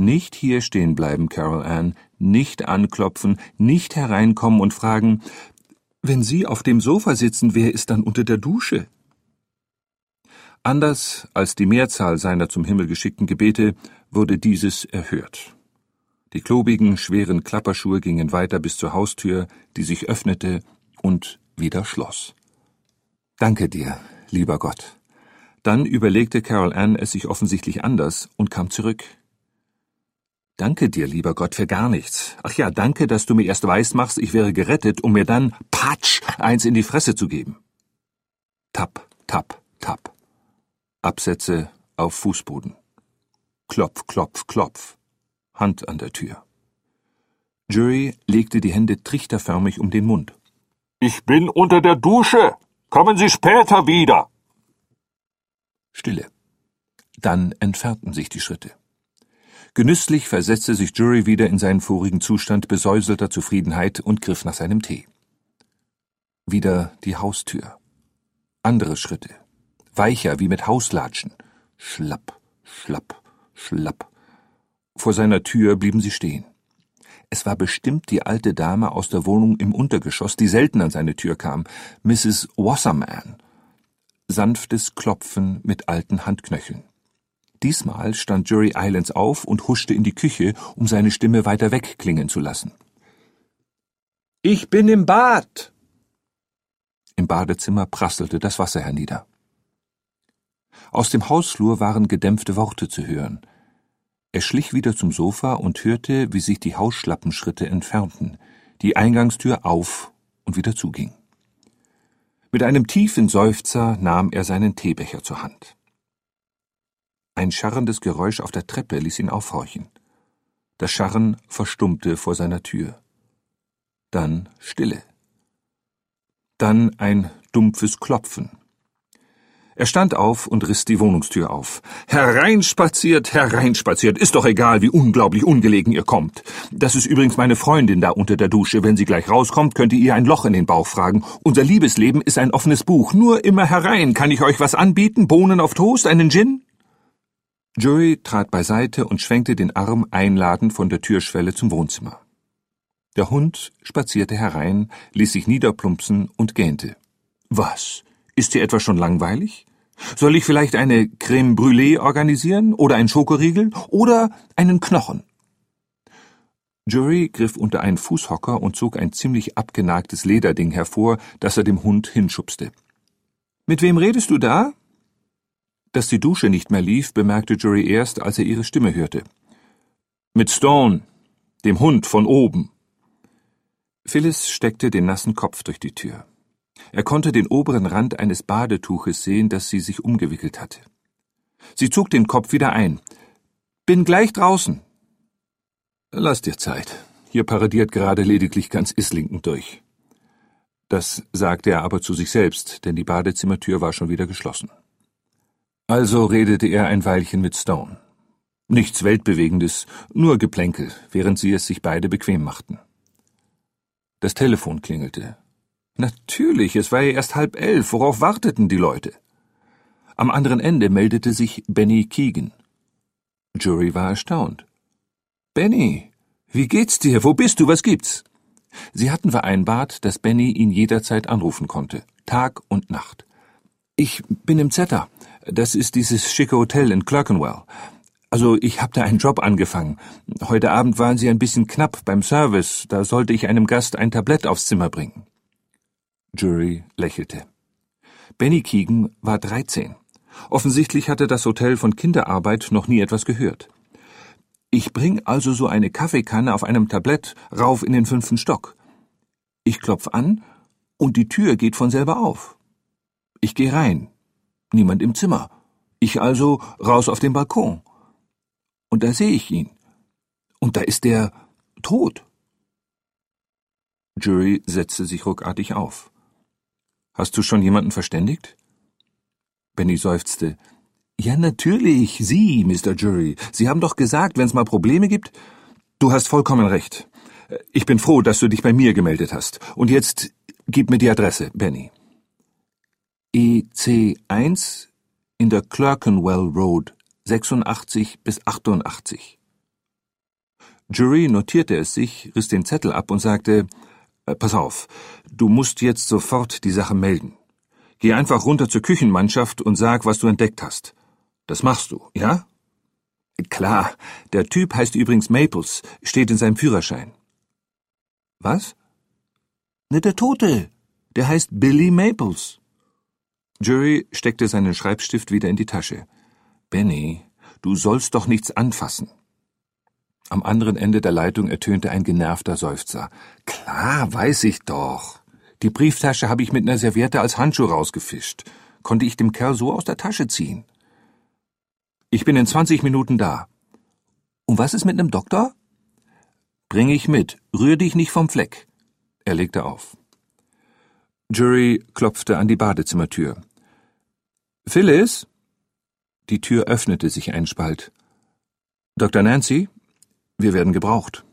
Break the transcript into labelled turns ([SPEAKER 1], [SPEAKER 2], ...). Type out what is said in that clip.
[SPEAKER 1] Nicht hier stehen bleiben, Carol Ann, nicht anklopfen, nicht hereinkommen und fragen, wenn Sie auf dem Sofa sitzen, wer ist dann unter der Dusche? Anders als die Mehrzahl seiner zum Himmel geschickten Gebete wurde dieses erhört. Die klobigen, schweren Klapperschuhe gingen weiter bis zur Haustür, die sich öffnete und wieder schloss. »Danke dir, lieber Gott.« Dann überlegte Carol Ann es sich offensichtlich anders und kam zurück. »Danke dir, lieber Gott, für gar nichts. Ach ja, danke, dass du mir erst weismachst, ich wäre gerettet, um mir dann, patsch, eins in die Fresse zu geben.« Tapp, tapp, tapp. Absätze auf Fußboden. Klopf, klopf, klopf. Hand an der Tür. Jury legte die Hände trichterförmig um den Mund. »Ich bin unter der Dusche! Kommen Sie später wieder!« Stille. Dann entfernten sich die Schritte. Genüsslich versetzte sich Jury wieder in seinen vorigen Zustand besäuselter Zufriedenheit und griff nach seinem Tee. Wieder die Haustür. Andere Schritte. Weicher wie mit Hauslatschen. Schlapp, schlapp, schlapp. Vor seiner Tür blieben sie stehen. Es war bestimmt die alte Dame aus der Wohnung im Untergeschoss, die selten an seine Tür kam, Mrs. Wasserman. Sanftes Klopfen mit alten Handknöcheln. Diesmal stand Jury Islands auf und huschte in die Küche, um seine Stimme weiter weg klingen zu lassen. »Ich bin im Bad!« Im Badezimmer prasselte das Wasser hernieder. Aus dem Hausflur waren gedämpfte Worte zu hören. Er schlich wieder zum Sofa und hörte, wie sich die Hausschlappenschritte entfernten, die Eingangstür auf und wieder zuging. Mit einem tiefen Seufzer nahm er seinen Teebecher zur Hand. Ein scharrendes Geräusch auf der Treppe ließ ihn aufhorchen. Das Scharren verstummte vor seiner Tür. Dann Stille. Dann ein dumpfes Klopfen. Er stand auf und riss die Wohnungstür auf. »Hereinspaziert, hereinspaziert, ist doch egal, wie unglaublich ungelegen ihr kommt. Das ist übrigens meine Freundin da unter der Dusche. Wenn sie gleich rauskommt, könnt ihr ihr ein Loch in den Bauch fragen. Unser Liebesleben ist ein offenes Buch. Nur immer herein. Kann ich euch was anbieten? Bohnen auf Toast? Einen Gin?« Jury trat beiseite und schwenkte den Arm einladend von der Türschwelle zum Wohnzimmer. Der Hund spazierte herein, ließ sich niederplumpsen und gähnte. »Was? Ist dir etwa schon langweilig? Soll ich vielleicht eine Crème Brûlée organisieren oder einen Schokoriegel oder einen Knochen?« Jury griff unter einen Fußhocker und zog ein ziemlich abgenagtes Lederding hervor, das er dem Hund hinschubste. »Mit wem redest du da?« Dass die Dusche nicht mehr lief, bemerkte Jury erst, als er ihre Stimme hörte. »Mit Stone, dem Hund von oben.« Phyllis steckte den nassen Kopf durch die Tür. Er konnte den oberen Rand eines Badetuches sehen, das sie sich umgewickelt hatte. Sie zog den Kopf wieder ein. »Bin gleich draußen.« »Lass dir Zeit. Hier paradiert gerade lediglich ganz Islington durch.« Das sagte er aber zu sich selbst, denn die Badezimmertür war schon wieder geschlossen. Also redete er ein Weilchen mit Stone. Nichts Weltbewegendes, nur Geplänkel, während sie es sich beide bequem machten. Das Telefon klingelte. Natürlich, es war ja erst 10:30, worauf warteten die Leute? Am anderen Ende meldete sich Benny Keegan. Jury war erstaunt. »Benny, wie geht's dir? Wo bist du? Was gibt's?« Sie hatten vereinbart, dass Benny ihn jederzeit anrufen konnte, Tag und Nacht. »Ich bin im Zeta. Das ist dieses schicke Hotel in Clerkenwell. Also, ich habe da einen Job angefangen. Heute Abend waren sie ein bisschen knapp beim Service, da sollte ich einem Gast ein Tablett aufs Zimmer bringen.« Jury lächelte. Benny Keegan war 13. Offensichtlich hatte das Hotel von Kinderarbeit noch nie etwas gehört. »Ich bring also so eine Kaffeekanne auf einem Tablett rauf in den 5. Stock. Ich klopf an und die Tür geht von selber auf. Ich gehe rein. Niemand im Zimmer. Ich also raus auf den Balkon. Und da sehe ich ihn. Und da ist er tot.« Jury setzte sich ruckartig auf. »Hast du schon jemanden verständigt?« Benny seufzte. »Ja, natürlich, Sie, Mr. Jury. Sie haben doch gesagt, wenn es mal Probleme gibt...« »Du hast vollkommen recht. Ich bin froh, dass du dich bei mir gemeldet hast. Und jetzt gib mir die Adresse, Benny.« EC1 in der Clerkenwell Road, 86 bis 88. Jury notierte es sich, riss den Zettel ab und sagte, »Pass auf, du musst jetzt sofort die Sache melden. Geh einfach runter zur Küchenmannschaft und sag, was du entdeckt hast. Das machst du, ja?« »Klar, der Typ heißt übrigens Maples, steht in seinem Führerschein.« »Was?« »Ne, der Tote. Der heißt Billy Maples.« Jury steckte seinen Schreibstift wieder in die Tasche. »Benny, du sollst doch nichts anfassen.« Am anderen Ende der Leitung ertönte ein genervter Seufzer. »Klar, weiß ich doch. Die Brieftasche habe ich mit einer Serviette als Handschuh rausgefischt. Konnte ich dem Kerl so aus der Tasche ziehen.« »Ich bin in 20 Minuten da.« »Und was ist mit nem Doktor?« »Bring ich mit. Rühr dich nicht vom Fleck.« Er legte auf. Jury klopfte an die Badezimmertür. »Phyllis?« Die Tür öffnete sich einen Spalt. »Dr. Nancy? Wir werden gebraucht.«